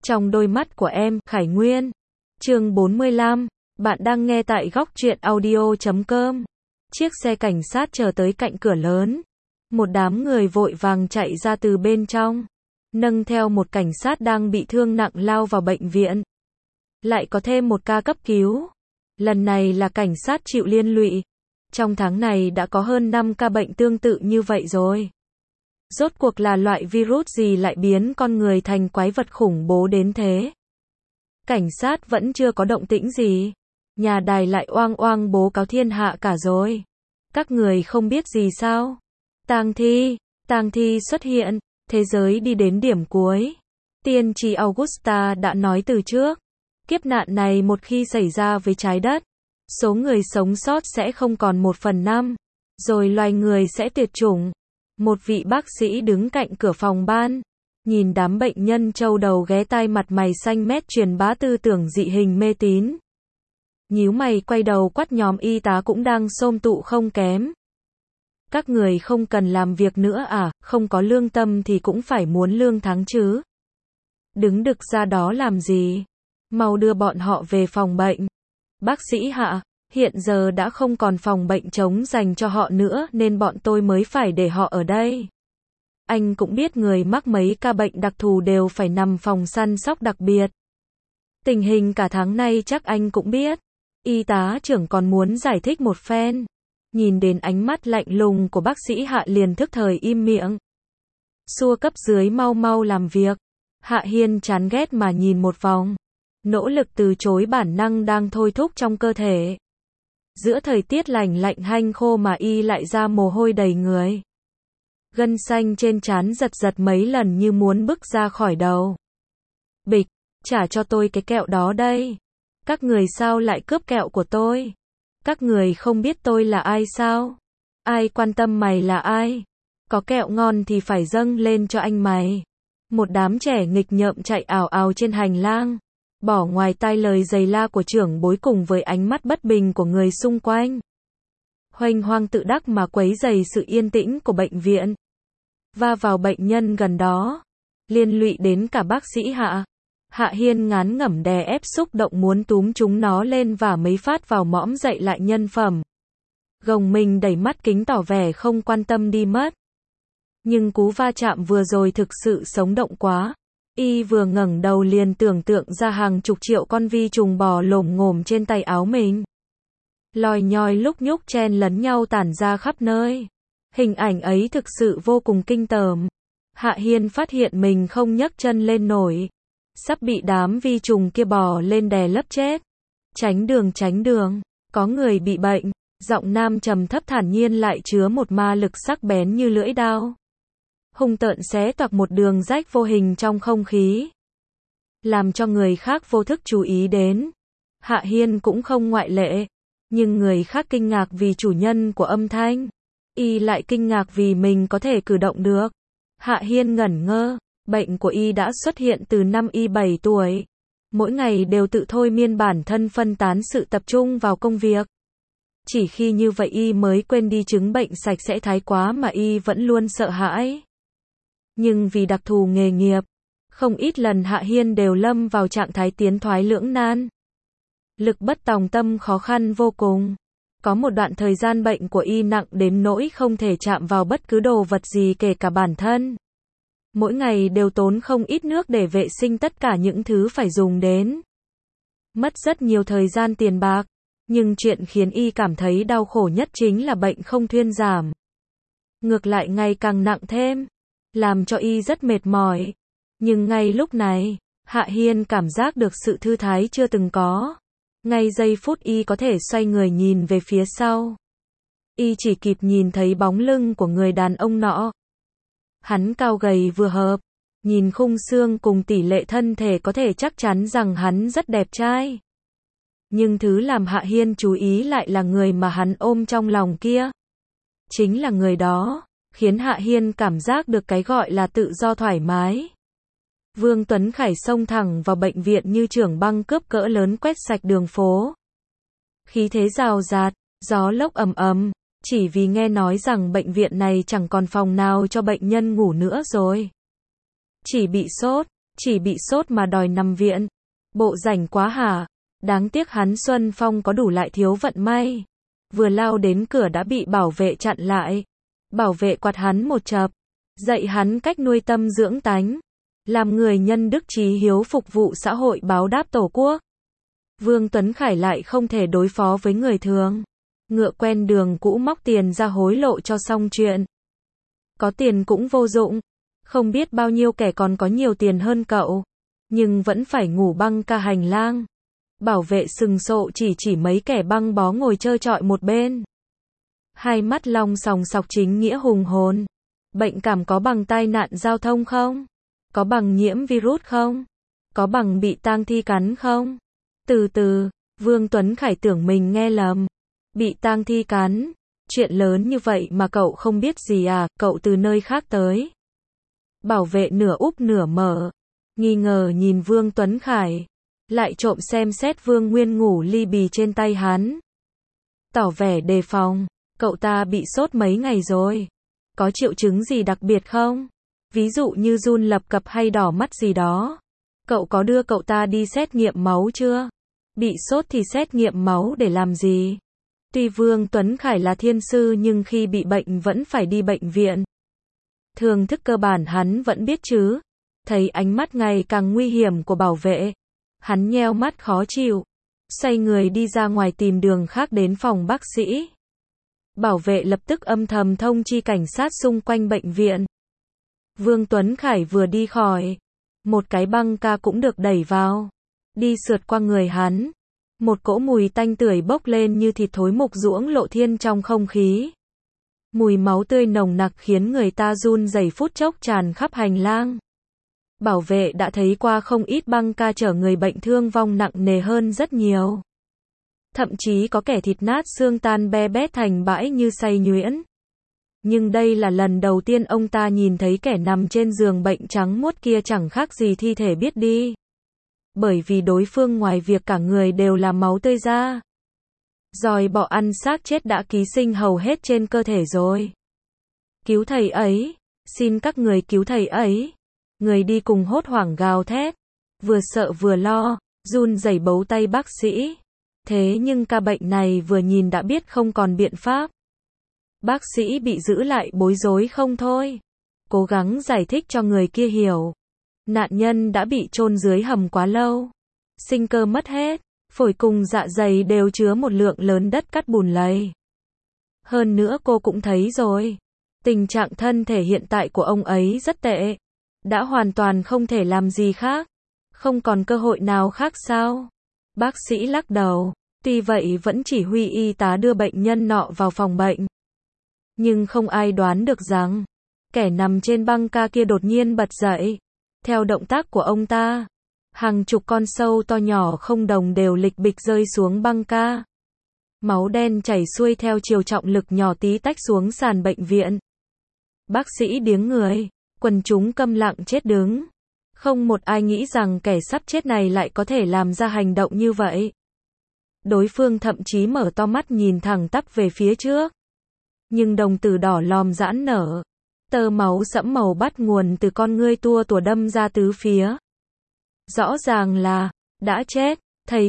Trong đôi mắt của em, Khải Nguyên. Chương 45. Bạn đang nghe tại góc truyện audio.com. Chiếc xe cảnh sát chờ tới cạnh cửa lớn. Một đám người vội vàng chạy ra từ bên trong, nâng theo một cảnh sát đang bị thương nặng lao vào bệnh viện. Lại có thêm một ca cấp cứu. Lần này là cảnh sát chịu liên lụy. Trong tháng này đã có hơn 5 ca bệnh tương tự như vậy rồi. Rốt cuộc là loại virus gì lại biến con người thành quái vật khủng bố đến thế? Cảnh sát vẫn chưa có động tĩnh gì. Nhà đài lại oang oang bố cáo thiên hạ cả rồi. Các người không biết gì sao? Tang thi xuất hiện, thế giới đi đến điểm cuối. Tiên tri Augusta đã nói từ trước. Kiếp nạn này một khi xảy ra với trái đất, số người sống sót sẽ không còn 1/5, rồi loài người sẽ tuyệt chủng. Một vị bác sĩ đứng cạnh cửa phòng ban, nhìn đám bệnh nhân trâu đầu ghé tai mặt mày xanh mét truyền bá tư tưởng dị hình mê tín. Nhíu mày quay đầu quát nhóm y tá cũng đang xôm tụ không kém. Các người không cần làm việc nữa à, không có lương tâm thì cũng phải muốn lương tháng chứ. Đứng đực ra đó làm gì? Mau đưa bọn họ về phòng bệnh. Bác sĩ hạ, hiện giờ đã không còn phòng bệnh trống dành cho họ nữa nên bọn tôi mới phải để họ ở đây. Anh cũng biết người mắc mấy ca bệnh đặc thù đều phải nằm phòng săn sóc đặc biệt. Tình hình cả tháng nay chắc anh cũng biết. Y tá trưởng còn muốn giải thích một phen. Nhìn đến ánh mắt lạnh lùng của bác sĩ Hạ liền thức thời im miệng. Xua cấp dưới mau mau làm việc. Hạ Hiên chán ghét mà nhìn một vòng. Nỗ lực từ chối bản năng đang thôi thúc trong cơ thể. Giữa thời tiết lạnh lạnh hanh khô mà y lại ra mồ hôi đầy người. Gân xanh trên trán giật giật mấy lần như muốn bứt ra khỏi đầu. Bịch, trả cho tôi cái kẹo đó đây. Các người sao lại cướp kẹo của tôi? Các người không biết tôi là ai sao? Ai quan tâm mày là ai? Có kẹo ngon thì phải dâng lên cho anh mày. Một đám trẻ nghịch ngợm chạy ào ào trên hành lang. Bỏ ngoài tai lời giày la của trưởng bối cùng với ánh mắt bất bình của người xung quanh. Hoành hoang tự đắc mà quấy rầy sự yên tĩnh của bệnh viện. Va vào bệnh nhân gần đó. Liên lụy đến cả bác sĩ Hạ. Hạ Hiên ngán ngẩm đè ép xúc động muốn túm chúng nó lên và mấy phát vào mõm dậy lại nhân phẩm. Gồng mình đẩy mắt kính tỏ vẻ không quan tâm đi mất. Nhưng cú va chạm vừa rồi thực sự sống động quá. Y vừa ngẩng đầu liền tưởng tượng ra hàng chục triệu con vi trùng bò lổm ngổm trên tay áo mình. Lòi nhòi lúc nhúc chen lấn nhau tản ra khắp nơi. Hình ảnh ấy thực sự vô cùng kinh tởm. Hạ Hiên phát hiện mình không nhấc chân lên nổi. Sắp bị đám vi trùng kia bò lên đè lấp chết. Tránh đường, có người bị bệnh. Giọng nam trầm thấp thản nhiên lại chứa một ma lực sắc bén như lưỡi dao. Hung tợn xé toạc một đường rách vô hình trong không khí. Làm cho người khác vô thức chú ý đến. Hạ Hiên cũng không ngoại lệ. Nhưng người khác kinh ngạc vì chủ nhân của âm thanh. Y lại kinh ngạc vì mình có thể cử động được. Hạ Hiên ngẩn ngơ. Bệnh của Y đã xuất hiện từ năm Y 7 tuổi. Mỗi ngày đều tự thôi miên bản thân phân tán sự tập trung vào công việc. Chỉ khi như vậy Y mới quên đi chứng bệnh sạch sẽ thái quá mà Y vẫn luôn sợ hãi. Nhưng vì đặc thù nghề nghiệp, không ít lần Hạ Hiên đều lâm vào trạng thái tiến thoái lưỡng nan. Lực bất tòng tâm khó khăn vô cùng. Có một đoạn thời gian bệnh của Y nặng đến nỗi không thể chạm vào bất cứ đồ vật gì kể cả bản thân. Mỗi ngày đều tốn không ít nước để vệ sinh tất cả những thứ phải dùng đến. Mất rất nhiều thời gian tiền bạc. Nhưng chuyện khiến Y cảm thấy đau khổ nhất chính là bệnh không thuyên giảm. Ngược lại ngày càng nặng thêm. Làm cho Y rất mệt mỏi. Nhưng ngay lúc này, Hạ Hiên cảm giác được sự thư thái chưa từng có. Ngay giây phút Y có thể xoay người nhìn về phía sau. Y chỉ kịp nhìn thấy bóng lưng của người đàn ông nọ. Hắn cao gầy vừa hợp. Nhìn khung xương cùng tỷ lệ thân thể có thể chắc chắn rằng hắn rất đẹp trai. Nhưng thứ làm Hạ Hiên chú ý lại là người mà hắn ôm trong lòng kia. Chính là người đó. Khiến Hạ Hiên cảm giác được cái gọi là tự do thoải mái. Vương Tuấn Khải xông thẳng vào bệnh viện như trưởng băng cướp cỡ lớn quét sạch đường phố. Khí thế rào rạt, gió lốc ầm ầm, chỉ vì nghe nói rằng bệnh viện này chẳng còn phòng nào cho bệnh nhân ngủ nữa rồi. Chỉ bị sốt, chỉ bị sốt mà đòi nằm viện. Bộ rảnh quá hả? Đáng tiếc hắn Xuân Phong có đủ lại thiếu vận may. Vừa lao đến cửa đã bị bảo vệ chặn lại. Bảo vệ quạt hắn một chập, dạy hắn cách nuôi tâm dưỡng tánh, làm người nhân đức chí hiếu phục vụ xã hội báo đáp tổ quốc. Vương Tuấn Khải lại không thể đối phó với người thường. Ngựa quen đường cũ móc tiền ra hối lộ cho xong chuyện. Có tiền cũng vô dụng. Không biết bao nhiêu kẻ còn có nhiều tiền hơn cậu. Nhưng vẫn phải ngủ băng ca hành lang. Bảo vệ sừng sộ chỉ mấy kẻ băng bó ngồi trơ trọi một bên. Hai mắt long sòng sọc chính nghĩa hùng hồn. Bệnh cảm có bằng tai nạn giao thông không? Có bằng nhiễm virus không? Có bằng bị tang thi cắn không? Từ từ, Vương Tuấn Khải tưởng mình nghe lầm. Bị tang thi cắn? Chuyện lớn như vậy mà cậu không biết gì à, cậu từ nơi khác tới. Bảo vệ nửa úp nửa mở. Nghi ngờ nhìn Vương Tuấn Khải. Lại trộm xem xét Vương Nguyên ngủ ly bì trên tay hắn. Tỏ vẻ đề phòng. Cậu ta bị sốt mấy ngày rồi. Có triệu chứng gì đặc biệt không? Ví dụ như run lập cập hay đỏ mắt gì đó. Cậu có đưa cậu ta đi xét nghiệm máu chưa? Bị sốt thì xét nghiệm máu để làm gì? Tuy Vương Tuấn Khải là thiên sư nhưng khi bị bệnh vẫn phải đi bệnh viện. Thường thức cơ bản hắn vẫn biết chứ. Thấy ánh mắt ngày càng nguy hiểm của bảo vệ. Hắn nheo mắt khó chịu. Xoay người đi ra ngoài tìm đường khác đến phòng bác sĩ. Bảo vệ lập tức âm thầm thông chi cảnh sát xung quanh bệnh viện. Vương Tuấn Khải vừa đi khỏi. Một cái băng ca cũng được đẩy vào. Đi sượt qua người hắn. Một cỗ mùi tanh tưởi bốc lên như thịt thối mục ruỗng lộ thiên trong không khí. Mùi máu tươi nồng nặc khiến người ta run rẩy phút chốc tràn khắp hành lang. Bảo vệ đã thấy qua không ít băng ca chở người bệnh thương vong nặng nề hơn rất nhiều. Thậm chí có kẻ thịt nát xương tan be bét thành bãi như xay nhuyễn. Nhưng đây là lần đầu tiên ông ta nhìn thấy kẻ nằm trên giường bệnh trắng muốt kia chẳng khác gì thi thể biết đi. Bởi vì đối phương ngoài việc cả người đều là máu tươi ra. Giòi bọ ăn xác chết đã ký sinh hầu hết trên cơ thể rồi. Cứu thầy ấy, xin các người cứu thầy ấy. Người đi cùng hốt hoảng gào thét. Vừa sợ vừa lo, run rẩy bấu tay bác sĩ. Thế nhưng ca bệnh này vừa nhìn đã biết không còn biện pháp. Bác sĩ bị giữ lại bối rối không thôi. Cố gắng giải thích cho người kia hiểu. Nạn nhân đã bị chôn dưới hầm quá lâu. Sinh cơ mất hết. Phổi cùng dạ dày đều chứa một lượng lớn đất cát bùn lầy. Hơn nữa cô cũng thấy rồi. Tình trạng thân thể hiện tại của ông ấy rất tệ. Đã hoàn toàn không thể làm gì khác. Không còn cơ hội nào khác sao? Bác sĩ lắc đầu. Tuy vậy vẫn chỉ huy y tá đưa bệnh nhân nọ vào phòng bệnh. Nhưng không ai đoán được rằng, kẻ nằm trên băng ca kia đột nhiên bật dậy. Theo động tác của ông ta, hàng chục con sâu to nhỏ không đồng đều lịch bịch rơi xuống băng ca. Máu đen chảy xuôi theo chiều trọng lực nhỏ tí tách xuống sàn bệnh viện. Bác sĩ điếng người, quần chúng câm lặng chết đứng. Không một ai nghĩ rằng kẻ sắp chết này lại có thể làm ra hành động như vậy. Đối phương thậm chí mở to mắt nhìn thẳng tắp về phía trước. Nhưng đồng tử đỏ lòm giãn nở. Tơ máu sẫm màu bắt nguồn từ con ngươi tua tủa đâm ra tứ phía. Rõ ràng là, đã chết, thầy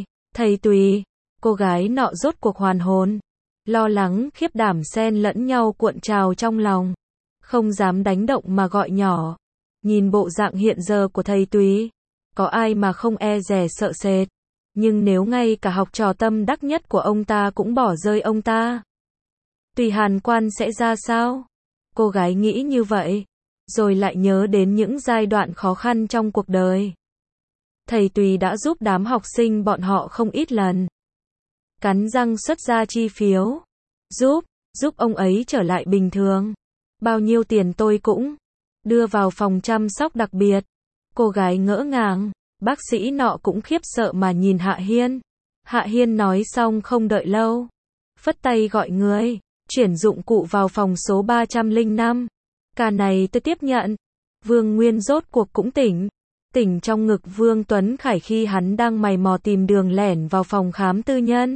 Tùy, cô gái nọ rốt cuộc hoàn hồn. Lo lắng, khiếp đảm xen lẫn nhau cuộn trào trong lòng. Không dám đánh động mà gọi nhỏ. Nhìn bộ dạng hiện giờ của thầy Tùy, có ai mà không e dè sợ sệt. Nhưng nếu ngay cả học trò tâm đắc nhất của ông ta cũng bỏ rơi ông ta, Tùy Hàn Quan sẽ ra sao? Cô gái nghĩ như vậy, rồi lại nhớ đến những giai đoạn khó khăn trong cuộc đời. Thầy Tùy đã giúp đám học sinh bọn họ không ít lần. Cắn răng xuất ra chi phiếu. Giúp ông ấy trở lại bình thường. Bao nhiêu tiền tôi cũng đưa vào phòng chăm sóc đặc biệt. Cô gái ngỡ ngàng. Bác sĩ nọ cũng khiếp sợ mà nhìn Hạ Hiên. Hạ Hiên nói xong không đợi lâu. Phất tay gọi người. Chuyển dụng cụ vào phòng số 305. Ca này tôi tiếp nhận. Vương Nguyên rốt cuộc cũng tỉnh. Tỉnh trong ngực Vương Tuấn Khải khi hắn đang mày mò tìm đường lẻn vào phòng khám tư nhân.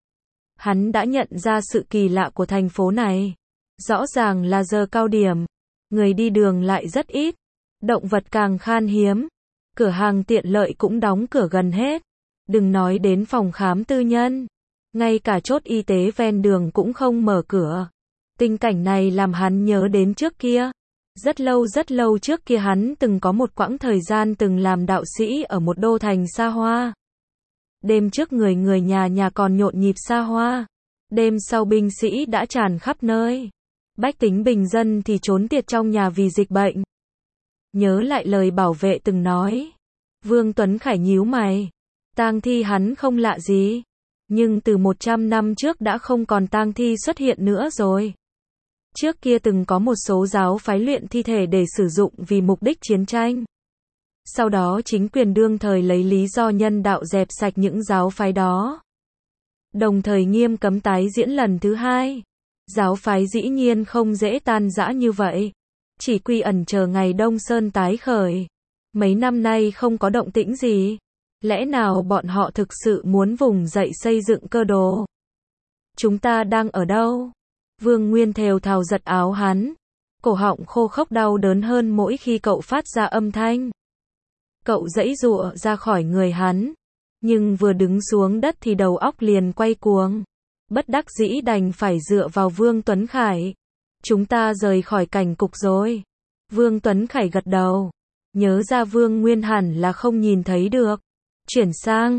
Hắn đã nhận ra sự kỳ lạ của thành phố này. Rõ ràng là giờ cao điểm. Người đi đường lại rất ít. Động vật càng khan hiếm. cửa hàng tiện lợi cũng đóng cửa gần hết. Đừng nói đến phòng khám tư nhân, ngay cả chốt y tế ven đường cũng không mở cửa. Tình cảnh này làm hắn nhớ đến trước kia. Rất lâu trước kia hắn từng có một quãng thời gian từng làm đạo sĩ ở một đô thành xa hoa. Đêm trước người nhà còn nhộn nhịp xa hoa. Đêm sau binh sĩ đã tràn khắp nơi. Bách tính bình dân thì trốn tiệt trong nhà vì dịch bệnh. Nhớ lại lời bảo vệ từng nói. Vương Tuấn Khải nhíu mày. Tang thi hắn không lạ gì. Nhưng từ 100 năm trước đã không còn tang thi xuất hiện nữa rồi. Trước kia từng có một số giáo phái luyện thi thể để sử dụng vì mục đích chiến tranh. Sau đó chính quyền đương thời lấy lý do nhân đạo dẹp sạch những giáo phái đó. Đồng thời nghiêm cấm tái diễn lần thứ hai. Giáo phái dĩ nhiên không dễ tan rã như vậy. Chỉ quy ẩn chờ ngày Đông Sơn tái khởi. Mấy năm nay không có động tĩnh gì. Lẽ nào bọn họ thực sự muốn vùng dậy xây dựng cơ đồ? Chúng ta đang ở đâu? Vương Nguyên thều thào giật áo hắn. Cổ họng khô khốc đau đớn hơn mỗi khi cậu phát ra âm thanh. Cậu giãy giụa ra khỏi người hắn. Nhưng vừa đứng xuống đất thì đầu óc liền quay cuồng. Bất đắc dĩ đành phải dựa vào Vương Tuấn Khải. Chúng ta rời khỏi cảnh cục rồi. Vương Tuấn Khải gật đầu. Nhớ ra Vương Nguyên hẳn là không nhìn thấy được. Chuyển sang,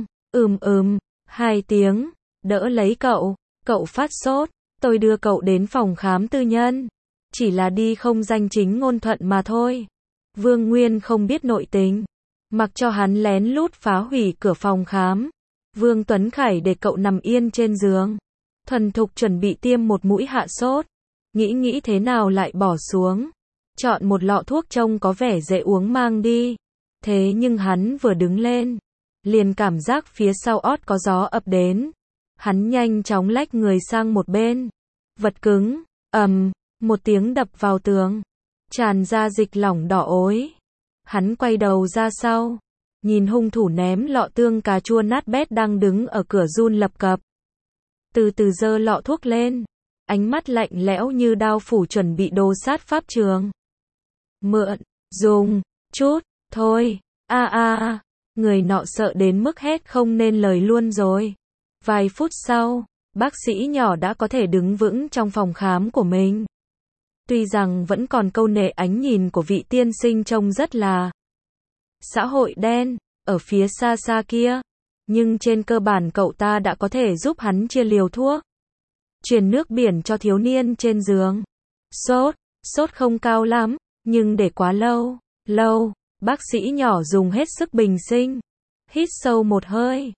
2 tiếng, đỡ lấy cậu. Cậu phát sốt. Tôi đưa cậu đến phòng khám tư nhân. Chỉ là đi không danh chính ngôn thuận mà thôi. Vương Nguyên không biết nội tình. Mặc cho hắn lén lút phá hủy cửa phòng khám. Vương Tuấn Khải để cậu nằm yên trên giường. Thuần thục chuẩn bị tiêm một mũi hạ sốt. Nghĩ thế nào lại bỏ xuống. Chọn một lọ thuốc trông có vẻ dễ uống mang đi. Thế nhưng hắn vừa đứng lên. Liền cảm giác phía sau ót có gió ập đến. Hắn nhanh chóng lách người sang một bên. Vật cứng, một tiếng đập vào tường. Tràn ra dịch lỏng đỏ ối. Hắn quay đầu ra sau. Nhìn hung thủ ném lọ tương cà chua nát bét đang đứng ở cửa run lập cập. Từ từ giơ lọ thuốc lên. Ánh mắt lạnh lẽo như đao phủ chuẩn bị đồ sát pháp trường. Mượn, dùng, chút, thôi, người nọ sợ đến mức hét không nên lời luôn rồi. Vài phút sau, bác sĩ nhỏ đã có thể đứng vững trong phòng khám của mình. Tuy rằng vẫn còn câu nệ ánh nhìn của vị tiên sinh trông rất là xã hội đen, ở phía xa xa kia. Nhưng trên cơ bản cậu ta đã có thể giúp hắn chia liều thuốc. Truyền nước biển cho thiếu niên trên giường. Sốt không cao lắm, nhưng để quá lâu, bác sĩ nhỏ dùng hết sức bình sinh. Hít sâu một hơi,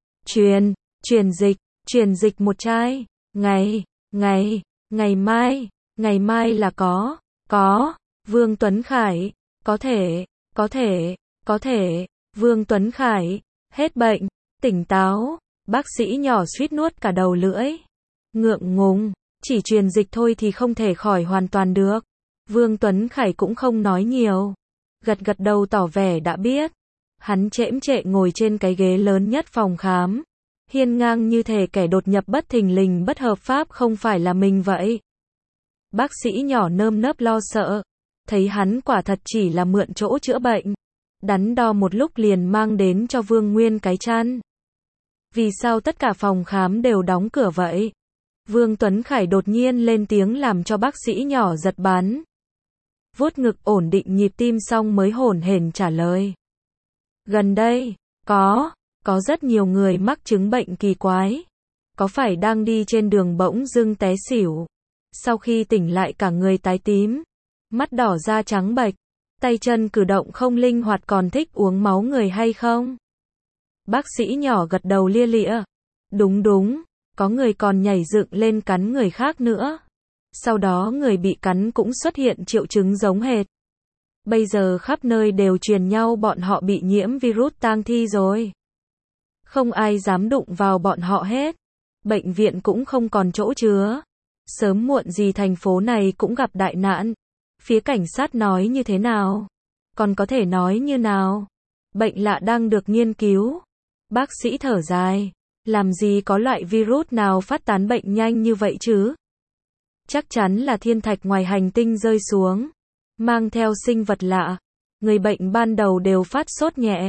truyền dịch một chai. Ngày mai là có, Vương Tuấn Khải, có thể, Vương Tuấn Khải, hết bệnh, tỉnh táo, bác sĩ nhỏ suýt nuốt cả đầu lưỡi. Ngượng ngùng, chỉ truyền dịch thôi thì không thể khỏi hoàn toàn được. Vương Tuấn Khải cũng không nói nhiều. Gật đầu tỏ vẻ đã biết. Hắn chễm chệ ngồi trên cái ghế lớn nhất phòng khám. Hiên ngang như thể kẻ đột nhập bất thình lình bất hợp pháp không phải là mình vậy. Bác sĩ nhỏ nơm nớp lo sợ. Thấy hắn quả thật chỉ là mượn chỗ chữa bệnh. Đắn đo một lúc liền mang đến cho Vương Nguyên cái chăn. Vì sao tất cả phòng khám đều đóng cửa vậy? Vương Tuấn Khải đột nhiên lên tiếng làm cho bác sĩ nhỏ giật bắn. Vuốt ngực ổn định nhịp tim xong mới hổn hển trả lời. Gần đây, có rất nhiều người mắc chứng bệnh kỳ quái. Có phải đang đi trên đường bỗng dưng té xỉu. Sau khi tỉnh lại cả người tái tím. Mắt đỏ da trắng bệch. Tay chân cử động không linh hoạt còn thích uống máu người hay không? Bác sĩ nhỏ gật đầu lia lịa. Đúng, có người còn nhảy dựng lên cắn người khác nữa. Sau đó người bị cắn cũng xuất hiện triệu chứng giống hệt. Bây giờ khắp nơi đều truyền nhau bọn họ bị nhiễm virus tang thi rồi. Không ai dám đụng vào bọn họ hết. Bệnh viện cũng không còn chỗ chứa. Sớm muộn gì thành phố này cũng gặp đại nạn. Phía cảnh sát nói như thế nào? Còn có thể nói như nào? Bệnh lạ đang được nghiên cứu. Bác sĩ thở dài. Làm gì có loại virus nào phát tán bệnh nhanh như vậy chứ? Chắc chắn là thiên thạch ngoài hành tinh rơi xuống. Mang theo sinh vật lạ. Người bệnh ban đầu đều phát sốt nhẹ.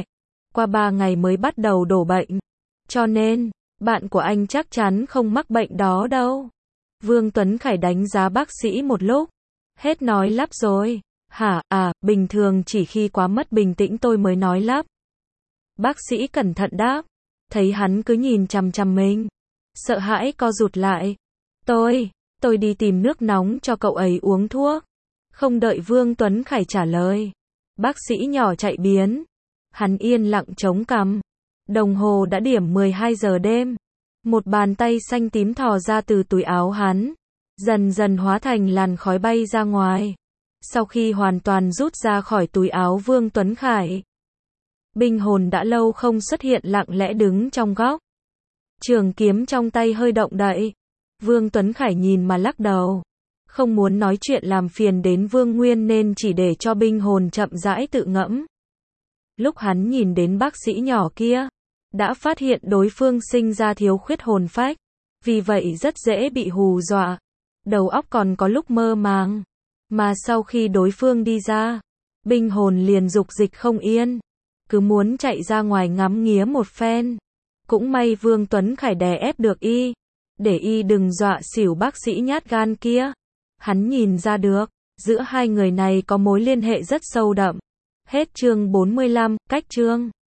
qua 3 ngày mới bắt đầu đổ bệnh. Cho nên, bạn của anh chắc chắn không mắc bệnh đó đâu. Vương Tuấn Khải đánh giá bác sĩ một lúc. Hết nói lắp rồi. Hả, bình thường chỉ khi quá mất bình tĩnh tôi mới nói lắp. Bác sĩ cẩn thận đáp. Thấy hắn cứ nhìn chằm chằm mình. Sợ hãi co rụt lại. Tôi đi tìm nước nóng cho cậu ấy uống thuốc. Không đợi Vương Tuấn Khải trả lời. Bác sĩ nhỏ chạy biến. Hắn yên lặng chống cằm. Đồng hồ đã điểm 12 giờ đêm. Một bàn tay xanh tím thò ra từ túi áo hắn. Dần dần hóa thành làn khói bay ra ngoài. Sau khi hoàn toàn rút ra khỏi túi áo Vương Tuấn Khải, Binh Hồn đã lâu không xuất hiện lặng lẽ đứng trong góc. Trường kiếm trong tay hơi động đậy. Vương Tuấn Khải nhìn mà lắc đầu. Không muốn nói chuyện làm phiền đến Vương Nguyên nên chỉ để cho Binh Hồn chậm rãi tự ngẫm. Lúc hắn nhìn đến bác sĩ nhỏ kia, đã phát hiện đối phương sinh ra thiếu khuyết hồn phách, vì vậy rất dễ bị hù dọa. Đầu óc còn có lúc mơ màng. Mà sau khi đối phương đi ra, Binh Hồn liền dục dịch không yên, cứ muốn chạy ra ngoài ngắm nghía một phen. Cũng may Vương Tuấn Khải đè ép được y, để y đừng dọa xỉu bác sĩ nhát gan kia. Hắn nhìn ra được, giữa hai người này có mối liên hệ rất sâu đậm. Hết chương 45, cách chương